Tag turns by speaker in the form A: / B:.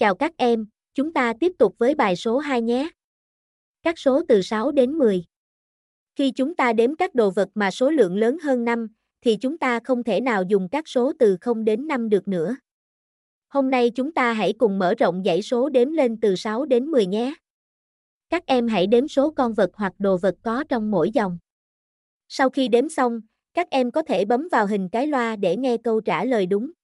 A: Chào các em, chúng ta tiếp tục với bài số 2 nhé. Các số từ 6 đến 10. Khi chúng ta đếm các đồ vật mà số lượng lớn hơn 5, thì chúng ta không thể nào dùng các số từ 0 đến 5 được nữa. Hôm nay chúng ta hãy cùng mở rộng dãy số đếm lên từ 6 đến 10 nhé. Các em hãy đếm số con vật hoặc đồ vật có trong mỗi dòng. Sau khi đếm xong, các em có thể bấm vào hình cái loa để nghe câu trả lời đúng.